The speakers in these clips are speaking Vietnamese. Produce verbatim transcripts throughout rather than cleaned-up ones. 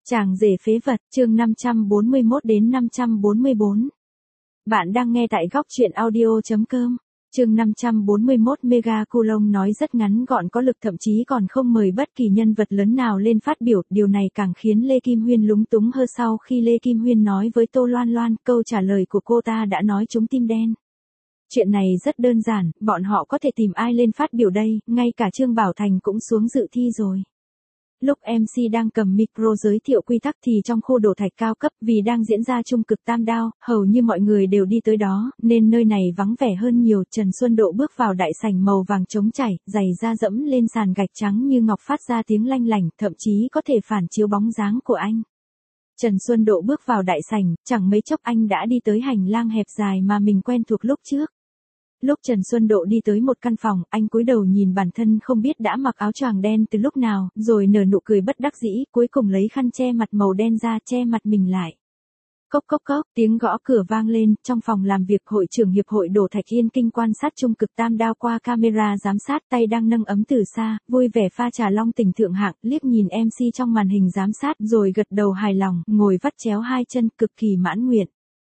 Chàng rể phế vật, chương năm trăm bốn mươi mốt đến năm trăm bốn mươi bốn. Bạn đang nghe tại góc truyện audio.com. Chương năm trăm bốn mươi mốt. Mega Coulomb nói rất ngắn gọn có lực, thậm chí còn không mời bất kỳ nhân vật lớn nào lên phát biểu, điều này càng khiến Lê Kim Huyên lúng túng hơn. Sau khi Lê Kim Huyên nói với Tô Loan Loan, câu trả lời của cô ta đã nói trúng tim đen. Chuyện này rất đơn giản, bọn họ có thể tìm ai lên phát biểu đây, ngay cả Trương Bảo Thành cũng xuống dự thi rồi. Lúc em xê đang cầm micro giới thiệu quy tắc thì trong khu đổ thạch cao cấp, vì đang diễn ra trung cực tam đao, hầu như mọi người đều đi tới đó, nên nơi này vắng vẻ hơn nhiều. Trần Xuân Độ bước vào đại sảnh màu vàng trống chảy, giày da dẫm lên sàn gạch trắng như ngọc phát ra tiếng lanh lảnh, thậm chí có thể phản chiếu bóng dáng của anh. Trần Xuân Độ bước vào đại sảnh, chẳng mấy chốc anh đã đi tới hành lang hẹp dài mà mình quen thuộc lúc trước. Lúc Trần Xuân Độ đi tới một căn phòng, anh cúi đầu nhìn bản thân không biết đã mặc áo choàng đen từ lúc nào, rồi nở nụ cười bất đắc dĩ, cuối cùng lấy khăn che mặt màu đen ra che mặt mình lại. Cốc cốc cốc, tiếng gõ cửa vang lên, trong phòng làm việc hội trưởng hiệp hội đổ thạch Yên Kinh quan sát trung cực tam đao qua camera giám sát, tay đang nâng ấm từ xa, vui vẻ pha trà long tình thượng hạng, liếc nhìn em xê trong màn hình giám sát rồi gật đầu hài lòng, ngồi vắt chéo hai chân cực kỳ mãn nguyện.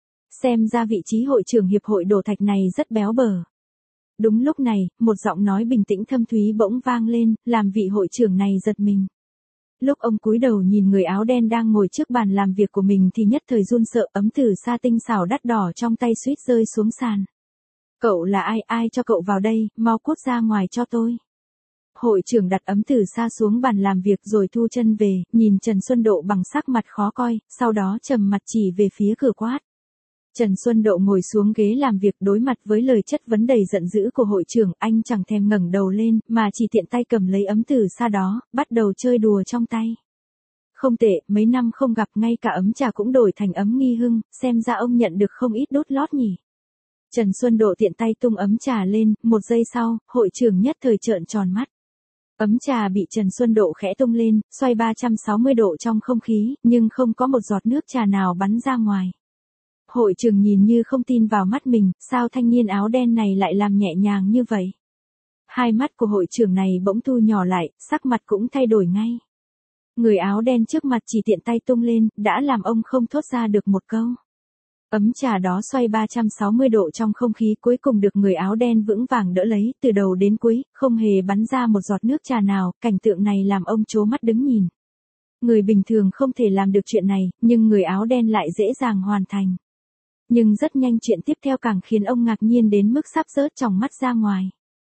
Xem ra vị trí hội trưởng hiệp hội đổ thạch này rất béo bở. Đúng lúc này, một giọng nói bình tĩnh thâm thúy bỗng vang lên, làm vị hội trưởng này giật mình. Lúc ông cúi đầu nhìn người áo đen đang ngồi trước bàn làm việc của mình thì nhất thời run sợ, ấm từ sa tinh xảo đắt đỏ trong tay suýt rơi xuống sàn. Cậu là ai, ai cho cậu vào đây, mau cút ra ngoài cho tôi. Hội trưởng đặt ấm từ sa xuống bàn làm việc rồi thu chân về, nhìn Trần Xuân Độ bằng sắc mặt khó coi, sau đó trầm mặt chỉ về phía cửa quát. Trần Xuân Độ ngồi xuống ghế làm việc, đối mặt với lời chất vấn đầy giận dữ của hội trưởng, anh chẳng thèm ngẩng đầu lên, mà chỉ tiện tay cầm lấy ấm từ xa đó, bắt đầu chơi đùa trong tay. Không tệ, mấy năm không gặp ngay cả ấm trà cũng đổi thành ấm Nghi Hưng, xem ra ông nhận được không ít đốt lót nhỉ. Trần Xuân Độ tiện tay tung ấm trà lên, một giây sau, hội trưởng nhất thời trợn tròn mắt. Ấm trà bị Trần Xuân Độ khẽ tung lên, xoay ba trăm sáu mươi độ trong không khí, nhưng không có một giọt nước trà nào bắn ra ngoài. Hội trưởng nhìn như không tin vào mắt mình, sao thanh niên áo đen này lại làm nhẹ nhàng như vậy? Hai mắt của hội trưởng này bỗng thu nhỏ lại, sắc mặt cũng thay đổi ngay. Người áo đen trước mặt chỉ tiện tay tung lên, đã làm ông không thốt ra được một câu. Ấm trà đó xoay ba trăm sáu mươi độ trong không khí, cuối cùng được người áo đen vững vàng đỡ lấy, từ đầu đến cuối, không hề bắn ra một giọt nước trà nào, cảnh tượng này làm ông trố mắt đứng nhìn. Người bình thường không thể làm được chuyện này, nhưng người áo đen lại dễ dàng hoàn thành. Nhưng rất nhanh chuyện tiếp theo càng khiến ông ngạc nhiên đến mức sắp rớt tròng mắt ra ngoài.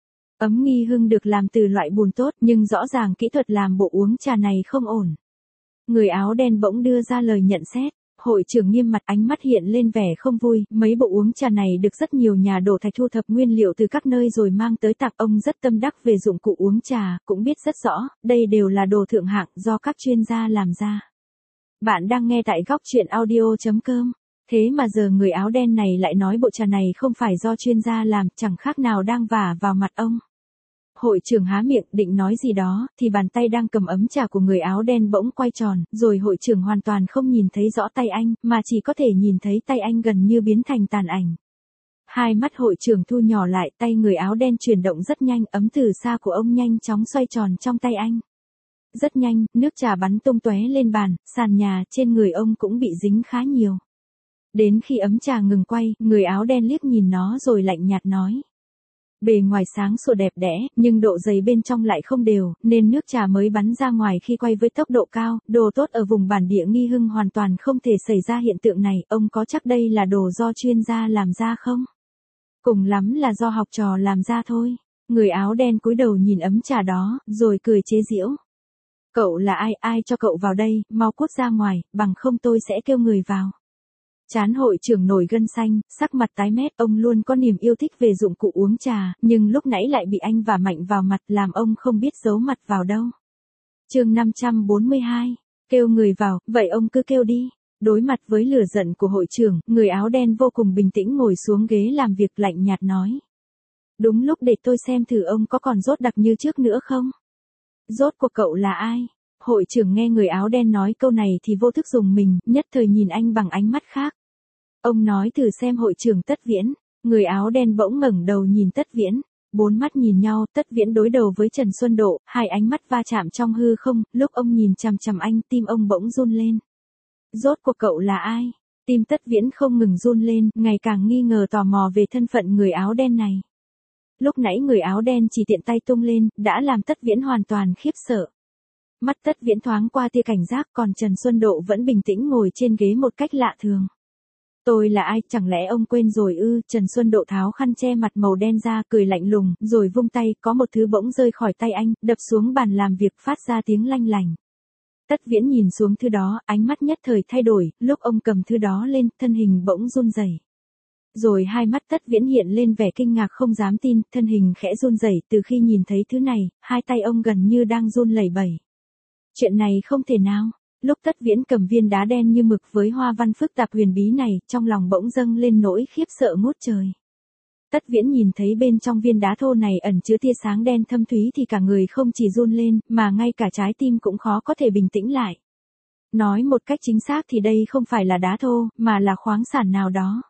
Ấm Nghi Hưng được làm từ loại bùn tốt, nhưng rõ ràng kỹ thuật làm bộ uống trà này không ổn. Người áo đen bỗng đưa ra lời nhận xét. Hội trưởng nghiêm mặt, ánh mắt hiện lên vẻ không vui, mấy bộ uống trà này được rất nhiều nhà đổ thạch thu thập nguyên liệu từ các nơi rồi mang tới tặng. Ông rất tâm đắc về dụng cụ uống trà, cũng biết rất rõ, đây đều là đồ thượng hạng do các chuyên gia làm ra. Bạn đang nghe tại góc truyện audio.com. Thế mà giờ người áo đen này lại nói bộ trà này không phải do chuyên gia làm, chẳng khác nào đang vả vào mặt ông. Hội trưởng há miệng định nói gì đó, thì bàn tay đang cầm ấm trà của người áo đen bỗng quay tròn, rồi hội trưởng hoàn toàn không nhìn thấy rõ tay anh, mà chỉ có thể nhìn thấy tay anh gần như biến thành tàn ảnh. Hai mắt hội trưởng thu nhỏ lại, tay người áo đen chuyển động rất nhanh, ấm từ xa của ông nhanh chóng xoay tròn trong tay anh. Rất nhanh, nước trà bắn tung tóe lên bàn, sàn nhà, trên người ông cũng bị dính khá nhiều. Đến khi ấm trà ngừng quay, người áo đen liếc nhìn nó rồi lạnh nhạt nói. Bề ngoài sáng sủa đẹp đẽ, nhưng độ dày bên trong lại không đều, nên nước trà mới bắn ra ngoài khi quay với tốc độ cao. Đồ tốt ở vùng bản địa Nghi Hưng hoàn toàn không thể xảy ra hiện tượng này, ông có chắc đây là đồ do chuyên gia làm ra không? Cùng lắm là do học trò làm ra thôi. Người áo đen cúi đầu nhìn ấm trà đó, rồi cười chế giễu. Cậu là ai, ai cho cậu vào đây, mau cút ra ngoài, bằng không tôi sẽ kêu người vào. Trán hội trưởng nổi gân xanh, sắc mặt tái mét, ông luôn có niềm yêu thích về dụng cụ uống trà, nhưng lúc nãy lại bị anh vả mạnh vào mặt làm ông không biết giấu mặt vào đâu. Chương năm trăm bốn mươi hai, kêu người vào, vậy ông cứ kêu đi. Đối mặt với lửa giận của hội trưởng, người áo đen vô cùng bình tĩnh ngồi xuống ghế làm việc lạnh nhạt nói. Đúng lúc để tôi xem thử ông có còn rốt đặc như trước nữa không? Rốt của cậu là ai? Hội trưởng nghe người áo đen nói câu này thì vô thức dùng mình, nhất thời nhìn anh bằng ánh mắt khác. Ông nói thử xem hội trưởng Tất Viễn. Người áo đen bỗng ngẩng đầu nhìn Tất Viễn. Bốn mắt nhìn nhau, Tất Viễn đối đầu với Trần Xuân Độ, hai ánh mắt va chạm trong hư không, lúc ông nhìn chằm chằm anh, tim ông bỗng run lên. Rốt cuộc cậu là ai? Tim Tất Viễn không ngừng run lên, ngày càng nghi ngờ tò mò về thân phận người áo đen này. Lúc nãy người áo đen chỉ tiện tay tung lên, đã làm Tất Viễn hoàn toàn khiếp sợ. Mắt Tất Viễn thoáng qua tia cảnh giác, còn Trần Xuân Độ vẫn bình tĩnh ngồi trên ghế một cách lạ thường. Tôi là ai, chẳng lẽ ông quên rồi ư? Trần Xuân Độ tháo khăn che mặt màu đen ra, cười lạnh lùng, rồi vung tay, có một thứ bỗng rơi khỏi tay anh, đập xuống bàn làm việc phát ra tiếng lanh lành. Tất Viễn nhìn xuống thứ đó, ánh mắt nhất thời thay đổi, lúc ông cầm thứ đó lên, thân hình bỗng run rẩy. Rồi hai mắt Tất Viễn hiện lên vẻ kinh ngạc không dám tin, thân hình khẽ run rẩy, từ khi nhìn thấy thứ này, hai tay ông gần như đang run lẩy bẩy. Chuyện này không thể nào. Lúc Tất Viễn cầm viên đá đen như mực với hoa văn phức tạp huyền bí này, trong lòng bỗng dâng lên nỗi khiếp sợ ngút trời. Tất Viễn nhìn thấy bên trong viên đá thô này ẩn chứa tia sáng đen thâm thúy thì cả người không chỉ run lên, mà ngay cả trái tim cũng khó có thể bình tĩnh lại. Nói một cách chính xác thì đây không phải là đá thô, mà là khoáng sản nào đó.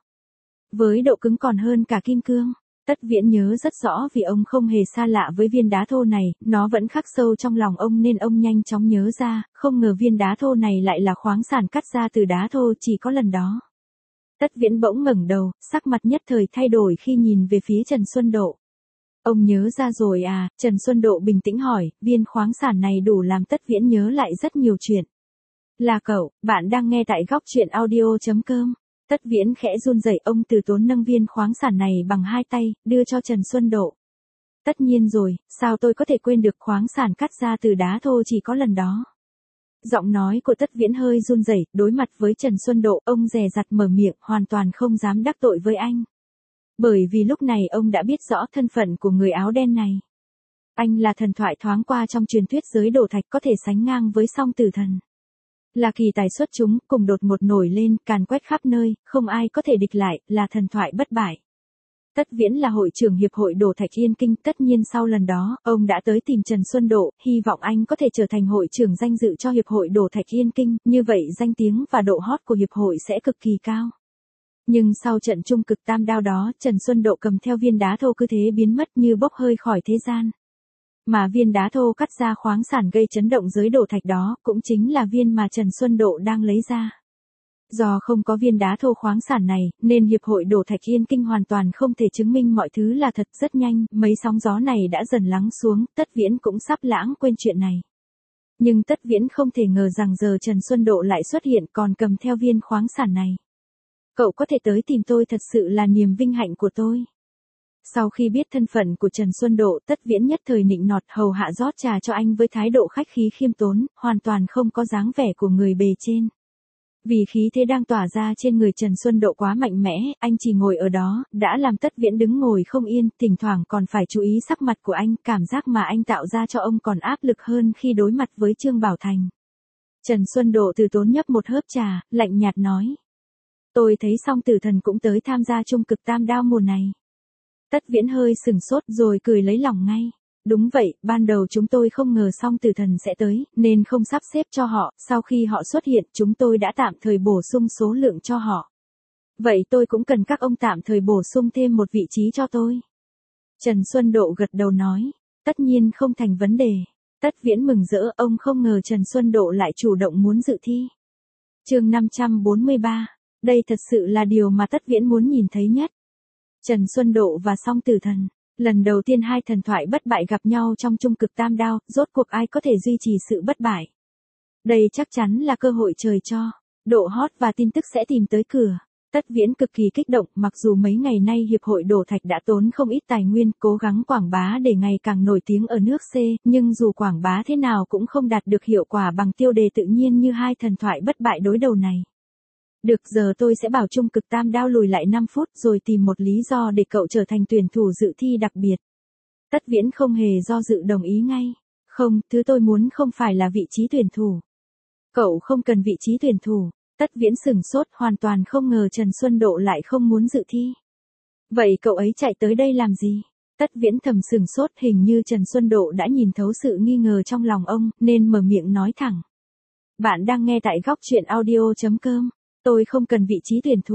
Với độ cứng còn hơn cả kim cương. Tất Viễn nhớ rất rõ vì ông không hề xa lạ với viên đá thô này, nó vẫn khắc sâu trong lòng ông nên ông nhanh chóng nhớ ra, không ngờ viên đá thô này lại là khoáng sản cắt ra từ đá thô chỉ có lần đó. Tất Viễn bỗng ngẩng đầu, sắc mặt nhất thời thay đổi khi nhìn về phía Trần Xuân Độ. Ông nhớ ra rồi à? Trần Xuân Độ bình tĩnh hỏi, viên khoáng sản này đủ làm Tất Viễn nhớ lại rất nhiều chuyện. Là cậu, bạn đang nghe tại góc truyện audio chấm com. Tất Viễn khẽ run rẩy, ông từ tốn nâng viên khoáng sản này bằng hai tay, đưa cho Trần Xuân Độ. Tất nhiên rồi, sao tôi có thể quên được khoáng sản cắt ra từ đá thô chỉ có lần đó. Giọng nói của Tất Viễn hơi run rẩy, đối mặt với Trần Xuân Độ, ông dè dặt mở miệng, hoàn toàn không dám đắc tội với anh. Bởi vì lúc này ông đã biết rõ thân phận của người áo đen này. Anh là thần thoại thoáng qua trong truyền thuyết giới đồ thạch, có thể sánh ngang với Song Tử Thần. Là kỳ tài xuất chúng, cùng đột ngột nổi lên, càn quét khắp nơi, không ai có thể địch lại, là thần thoại bất bại. Tất Viễn là hội trưởng Hiệp hội Đồ Thạch Yên Kinh, tất nhiên sau lần đó, ông đã tới tìm Trần Xuân Độ, hy vọng anh có thể trở thành hội trưởng danh dự cho Hiệp hội Đồ Thạch Yên Kinh, như vậy danh tiếng và độ hot của Hiệp hội sẽ cực kỳ cao. Nhưng sau trận trung cực tam đao đó, Trần Xuân Độ cầm theo viên đá thô cứ thế biến mất như bốc hơi khỏi thế gian. Mà viên đá thô cắt ra khoáng sản gây chấn động giới đồ thạch đó, cũng chính là viên mà Trần Xuân Độ đang lấy ra. Do không có viên đá thô khoáng sản này, nên Hiệp hội Đồ Thạch Yên Kinh hoàn toàn không thể chứng minh mọi thứ là thật. Rất nhanh, mấy sóng gió này đã dần lắng xuống, Tất Viễn cũng sắp lãng quên chuyện này. Nhưng Tất Viễn không thể ngờ rằng giờ Trần Xuân Độ lại xuất hiện còn cầm theo viên khoáng sản này. Cậu có thể tới tìm tôi thật sự là niềm vinh hạnh của tôi. Sau khi biết thân phận của Trần Xuân Độ, Tất Viễn nhất thời nịnh nọt hầu hạ rót trà cho anh với thái độ khách khí khiêm tốn, hoàn toàn không có dáng vẻ của người bề trên. Vì khí thế đang tỏa ra trên người Trần Xuân Độ quá mạnh mẽ, anh chỉ ngồi ở đó, đã làm Tất Viễn đứng ngồi không yên, thỉnh thoảng còn phải chú ý sắc mặt của anh, cảm giác mà anh tạo ra cho ông còn áp lực hơn khi đối mặt với Trương Bảo Thành. Trần Xuân Độ từ tốn nhấp một hớp trà, lạnh nhạt nói. Tôi thấy Song Tử Thần cũng tới tham gia trung cực tam đao mùa này. Tất Viễn hơi sừng sốt rồi cười lấy lòng ngay. Đúng vậy, ban đầu chúng tôi không ngờ Song Tử Thần sẽ tới, nên không sắp xếp cho họ, sau khi họ xuất hiện chúng tôi đã tạm thời bổ sung số lượng cho họ. Vậy tôi cũng cần các ông tạm thời bổ sung thêm một vị trí cho tôi. Trần Xuân Độ gật đầu nói, tất nhiên không thành vấn đề. Tất Viễn mừng rỡ, ông không ngờ Trần Xuân Độ lại chủ động muốn dự thi. Chương năm trăm bốn mươi ba, đây thật sự là điều mà Tất Viễn muốn nhìn thấy nhất. Trần Xuân Độ và Song Tử Thần, lần đầu tiên hai thần thoại bất bại gặp nhau trong trung cực tam đao, rốt cuộc ai có thể duy trì sự bất bại. Đây chắc chắn là cơ hội trời cho, độ hot và tin tức sẽ tìm tới cửa. Tất Viễn cực kỳ kích động, mặc dù mấy ngày nay Hiệp hội Đồ Thạch đã tốn không ít tài nguyên, cố gắng quảng bá để ngày càng nổi tiếng ở nước C, nhưng dù quảng bá thế nào cũng không đạt được hiệu quả bằng tiêu đề tự nhiên như hai thần thoại bất bại đối đầu này. Được, giờ tôi sẽ bảo trung cực tam đao lùi lại năm phút rồi tìm một lý do để cậu trở thành tuyển thủ dự thi đặc biệt. Tất Viễn không hề do dự đồng ý ngay. Không, thứ tôi muốn không phải là vị trí tuyển thủ. Cậu không cần vị trí tuyển thủ. Tất Viễn sửng sốt, hoàn toàn không ngờ Trần Xuân Độ lại không muốn dự thi. Vậy cậu ấy chạy tới đây làm gì? Tất Viễn thầm sửng sốt, hình như Trần Xuân Độ đã nhìn thấu sự nghi ngờ trong lòng ông, nên mở miệng nói thẳng. Bạn đang nghe tại góc truyện audio chấm com. Tôi không cần vị trí tuyển thủ.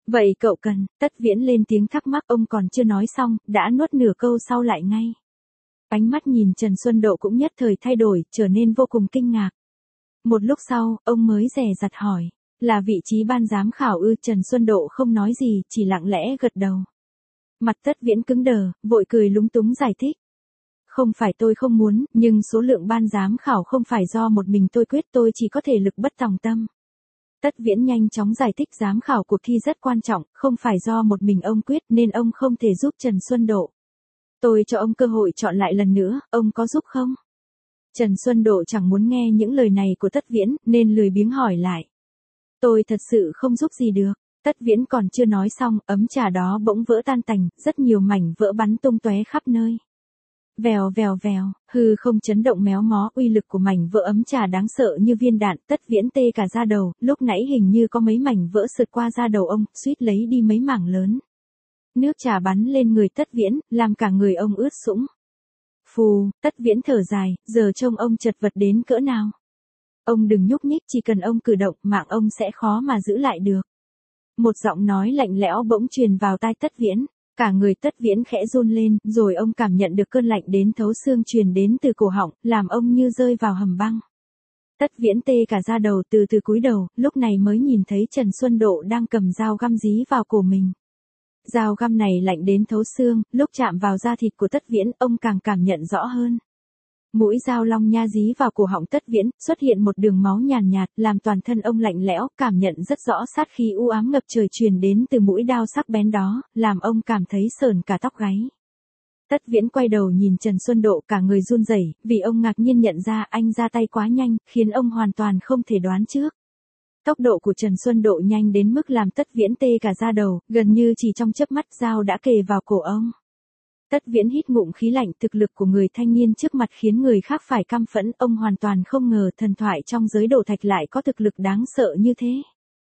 Vậy cậu cần, Tất Viễn lên tiếng thắc mắc, ông còn chưa nói xong, đã nuốt nửa câu sau lại ngay. Ánh mắt nhìn Trần Xuân Độ cũng nhất thời thay đổi, trở nên vô cùng kinh ngạc. Một lúc sau, ông mới dè dặt hỏi, là vị trí ban giám khảo ư? Trần Xuân Độ không nói gì, chỉ lặng lẽ gật đầu. Mặt Tất Viễn cứng đờ, vội cười lúng túng giải thích. Không phải tôi không muốn, nhưng số lượng ban giám khảo không phải do một mình tôi quyết, tôi chỉ có thể lực bất tòng tâm. Tất Viễn nhanh chóng giải thích giám khảo cuộc thi rất quan trọng, không phải do một mình ông quyết nên ông không thể giúp Trần Xuân Độ. Tôi cho ông cơ hội chọn lại lần nữa, ông có giúp không? Trần Xuân Độ chẳng muốn nghe những lời này của Tất Viễn, nên lười biếng hỏi lại. Tôi thật sự không giúp gì được. Tất Viễn còn chưa nói xong, ấm trà đó bỗng vỡ tan tành, rất nhiều mảnh vỡ bắn tung tóe khắp nơi. Vèo vèo vèo, hư không chấn động méo mó, uy lực của mảnh vỡ ấm trà đáng sợ như viên đạn. Tất Viễn tê cả da đầu, lúc nãy hình như có mấy mảnh vỡ sượt qua da đầu ông, suýt lấy đi mấy mảng lớn. Nước trà bắn lên người Tất Viễn, làm cả người ông ướt sũng. Phù, Tất Viễn thở dài, giờ trông ông chật vật đến cỡ nào. Ông đừng nhúc nhích, chỉ cần ông cử động, mạng ông sẽ khó mà giữ lại được. Một giọng nói lạnh lẽo bỗng truyền vào tai Tất Viễn. Cả người Tất Viễn khẽ run lên, rồi ông cảm nhận được cơn lạnh đến thấu xương truyền đến từ cổ họng, làm ông như rơi vào hầm băng. Tất Viễn tê cả da đầu, từ từ cúi đầu, lúc này mới nhìn thấy Trần Xuân Độ đang cầm dao găm dí vào cổ mình. Dao găm này lạnh đến thấu xương, lúc chạm vào da thịt của Tất Viễn, ông càng cảm nhận rõ hơn. Mũi dao long nha dí vào cổ họng Tất Viễn, xuất hiện một đường máu nhàn nhạt, làm toàn thân ông lạnh lẽo, cảm nhận rất rõ sát khí u ám ngập trời truyền đến từ mũi đao sắc bén đó, làm ông cảm thấy sởn cả tóc gáy. Tất Viễn quay đầu nhìn Trần Xuân Độ, cả người run rẩy, vì ông ngạc nhiên nhận ra anh ra tay quá nhanh, khiến ông hoàn toàn không thể đoán trước. Tốc độ của Trần Xuân Độ nhanh đến mức làm Tất Viễn tê cả da đầu, gần như chỉ trong chớp mắt dao đã kề vào cổ ông. Tất Viễn hít ngụm khí lạnh, thực lực của người thanh niên trước mặt khiến người khác phải căm phẫn, ông hoàn toàn không ngờ thần thoại trong giới đổ thạch lại có thực lực đáng sợ như thế.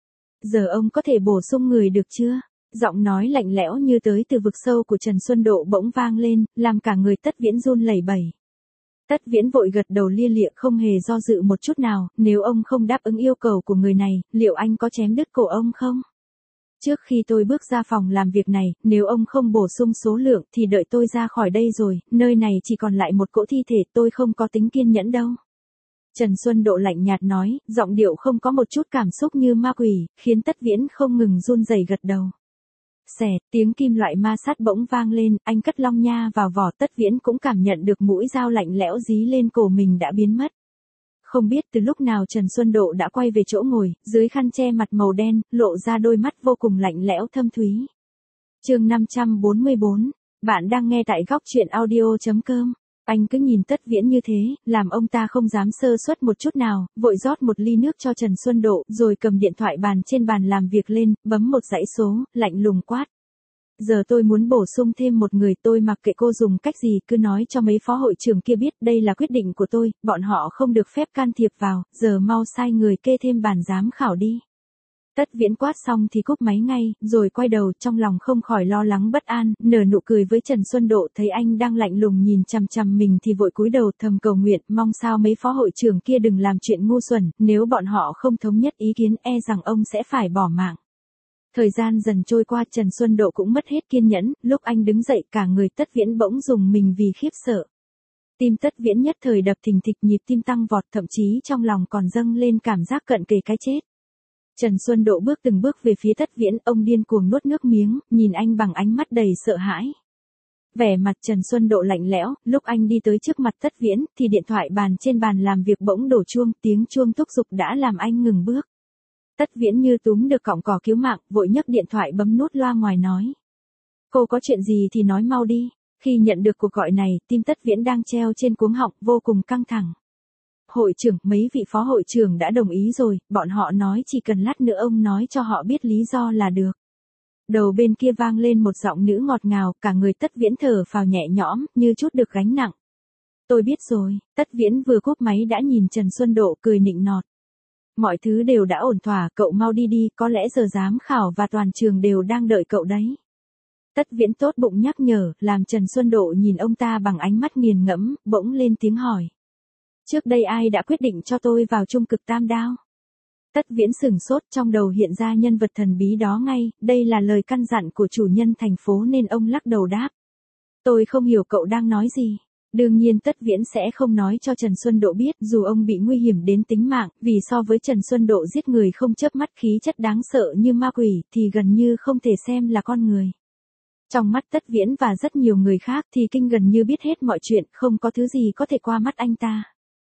Giờ ông có thể bổ sung người được chưa? Giọng nói lạnh lẽo như tới từ vực sâu của Trần Xuân Độ bỗng vang lên, làm cả người Tất Viễn run lẩy bẩy. Tất Viễn vội gật đầu lia lịa, không hề do dự một chút nào, nếu ông không đáp ứng yêu cầu của người này, liệu anh có chém đứt cổ ông không? Trước khi tôi bước ra phòng làm việc này, nếu ông không bổ sung số lượng thì đợi tôi ra khỏi đây rồi, nơi này chỉ còn lại một cỗ thi thể, tôi không có tính kiên nhẫn đâu. Trần Xuân Độ lạnh nhạt nói, giọng điệu không có một chút cảm xúc như ma quỷ, khiến Tất Viễn không ngừng run rẩy gật đầu. Xẻ, tiếng kim loại ma sát bỗng vang lên, anh cất long nha vào vỏ. Tất Viễn cũng cảm nhận được mũi dao lạnh lẽo dí lên cổ mình đã biến mất. Không biết từ lúc nào Trần Xuân Độ đã quay về chỗ ngồi, dưới khăn che mặt màu đen, lộ ra đôi mắt vô cùng lạnh lẽo thâm thúy. Chương năm trăm bốn mươi bốn, bạn đang nghe tại góc truyện audio chấm com. Anh cứ nhìn Tất Viễn như thế, làm ông ta không dám sơ suất một chút nào, vội rót một ly nước cho Trần Xuân Độ, rồi cầm điện thoại bàn trên bàn làm việc lên, bấm một dãy số, lạnh lùng quát. Giờ tôi muốn bổ sung thêm một người, tôi mặc kệ cô dùng cách gì, cứ nói cho mấy phó hội trưởng kia biết, đây là quyết định của tôi, bọn họ không được phép can thiệp vào, giờ mau sai người kê thêm bàn giám khảo đi. Tất Viễn quát xong thì cúp máy ngay, rồi quay đầu, trong lòng không khỏi lo lắng bất an, nở nụ cười với Trần Xuân Độ, thấy anh đang lạnh lùng nhìn chằm chằm mình thì vội cúi đầu thầm cầu nguyện, mong sao mấy phó hội trưởng kia đừng làm chuyện ngu xuẩn, nếu bọn họ không thống nhất ý kiến e rằng ông sẽ phải bỏ mạng. Thời gian dần trôi qua, Trần Xuân Độ cũng mất hết kiên nhẫn, lúc anh đứng dậy cả người Tất Viễn bỗng rùng mình vì khiếp sợ. Tim Tất Viễn nhất thời đập thình thịch, nhịp tim tăng vọt, thậm chí trong lòng còn dâng lên cảm giác cận kề cái chết. Trần Xuân Độ bước từng bước về phía Tất Viễn, ông điên cuồng nuốt nước miếng, nhìn anh bằng ánh mắt đầy sợ hãi. Vẻ mặt Trần Xuân Độ lạnh lẽo, lúc anh đi tới trước mặt Tất Viễn, thì điện thoại bàn trên bàn làm việc bỗng đổ chuông, tiếng chuông thúc giục đã làm anh ngừng bước. Tất Viễn như túm được cọng cỏ cứu mạng, vội nhấc điện thoại bấm nút loa ngoài nói. Cô có chuyện gì thì nói mau đi. Khi nhận được cuộc gọi này, tim Tất Viễn đang treo trên cuống họng, vô cùng căng thẳng. Hội trưởng, mấy vị phó hội trưởng đã đồng ý rồi, bọn họ nói chỉ cần lát nữa ông nói cho họ biết lý do là được. Đầu bên kia vang lên một giọng nữ ngọt ngào, cả người Tất Viễn thở phào nhẹ nhõm, như chút được gánh nặng. Tôi biết rồi. Tất Viễn vừa cúp máy đã nhìn Trần Xuân Độ cười nịnh nọt. Mọi thứ đều đã ổn thỏa, cậu mau đi đi, có lẽ giờ giám khảo và toàn trường đều đang đợi cậu đấy. Tất Viễn tốt bụng nhắc nhở, làm Trần Xuân Độ nhìn ông ta bằng ánh mắt nghiền ngẫm, bỗng lên tiếng hỏi. Trước đây ai đã quyết định cho tôi vào trung cực tam đao? Tất Viễn sửng sốt, trong đầu hiện ra nhân vật thần bí đó ngay, đây là lời căn dặn của chủ nhân thành phố nên ông lắc đầu đáp. Tôi không hiểu cậu đang nói gì. Đương nhiên Tất Viễn sẽ không nói cho Trần Xuân Độ biết, dù ông bị nguy hiểm đến tính mạng, vì so với Trần Xuân Độ giết người không chớp mắt khí chất đáng sợ như ma quỷ thì gần như không thể xem là con người. Trong mắt Tất Viễn và rất nhiều người khác thì Kinh gần như biết hết mọi chuyện, không có thứ gì có thể qua mắt anh ta.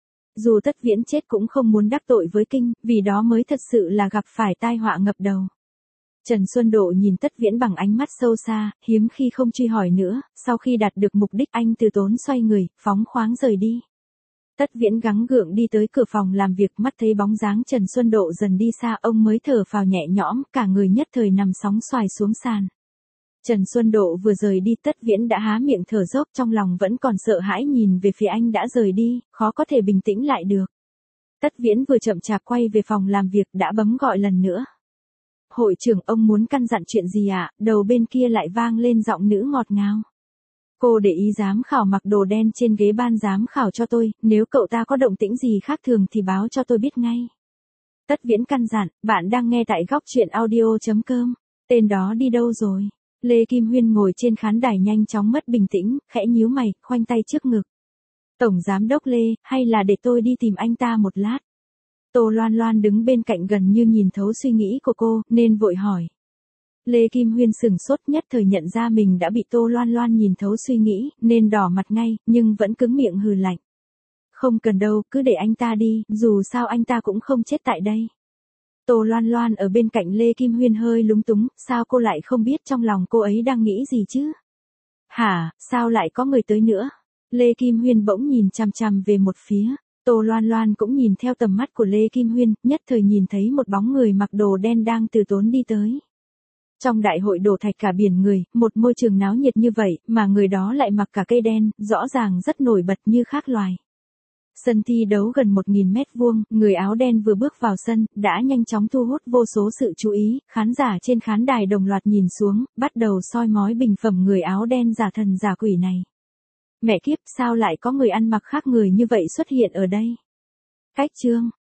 Dù Tất Viễn chết cũng không muốn đắc tội với Kinh, vì đó mới thật sự là gặp phải tai họa ngập đầu. Trần Xuân Độ nhìn Tất Viễn bằng ánh mắt sâu xa, hiếm khi không truy hỏi nữa, sau khi đạt được mục đích anh từ tốn xoay người, phóng khoáng rời đi. Tất Viễn gắng gượng đi tới cửa phòng làm việc, mắt thấy bóng dáng Trần Xuân Độ dần đi xa, ông mới thở phào nhẹ nhõm, cả người nhất thời nằm sóng xoài xuống sàn. Trần Xuân Độ vừa rời đi, Tất Viễn đã há miệng thở dốc, trong lòng vẫn còn sợ hãi nhìn về phía anh đã rời đi, khó có thể bình tĩnh lại được. Tất Viễn vừa chậm chạp quay về phòng làm việc đã bấm gọi lần nữa. Hội trưởng, ông muốn căn dặn chuyện gì ạ? À? Đầu bên kia lại vang lên giọng nữ ngọt ngào. Cô để ý giám khảo mặc đồ đen trên ghế ban giám khảo cho tôi, nếu cậu ta có động tĩnh gì khác thường thì báo cho tôi biết ngay. Tất Viễn căn dặn, bạn đang nghe tại góc truyện audio chấm com. Tên đó đi đâu rồi? Lê Kim Huyên ngồi trên khán đài nhanh chóng mất bình tĩnh, khẽ nhíu mày, khoanh tay trước ngực. Tổng giám đốc Lê, hay là để tôi đi tìm anh ta một lát? Tô Loan Loan đứng bên cạnh gần như nhìn thấu suy nghĩ của cô, nên vội hỏi. Lê Kim Huyên sửng sốt, nhất thời nhận ra mình đã bị Tô Loan Loan nhìn thấu suy nghĩ, nên đỏ mặt ngay, nhưng vẫn cứng miệng hừ lạnh. Không cần đâu, cứ để anh ta đi, dù sao anh ta cũng không chết tại đây. Tô Loan Loan ở bên cạnh Lê Kim Huyên hơi lúng túng, sao cô lại không biết trong lòng cô ấy đang nghĩ gì chứ? Hả, sao lại có người tới nữa? Lê Kim Huyên bỗng nhìn chằm chằm về một phía. Tô Loan Loan cũng nhìn theo tầm mắt của Lê Kim Huyên, nhất thời nhìn thấy một bóng người mặc đồ đen đang từ tốn đi tới. Trong đại hội đổ thạch cả biển người, một môi trường náo nhiệt như vậy, mà người đó lại mặc cả cây đen, rõ ràng rất nổi bật như khác loài. Sân thi đấu gần một nghìn mét vuông, người áo đen vừa bước vào sân, đã nhanh chóng thu hút vô số sự chú ý, khán giả trên khán đài đồng loạt nhìn xuống, bắt đầu soi mói bình phẩm người áo đen giả thần giả quỷ này. Mẹ kiếp, sao lại có người ăn mặc khác người như vậy xuất hiện ở đây? Cách chương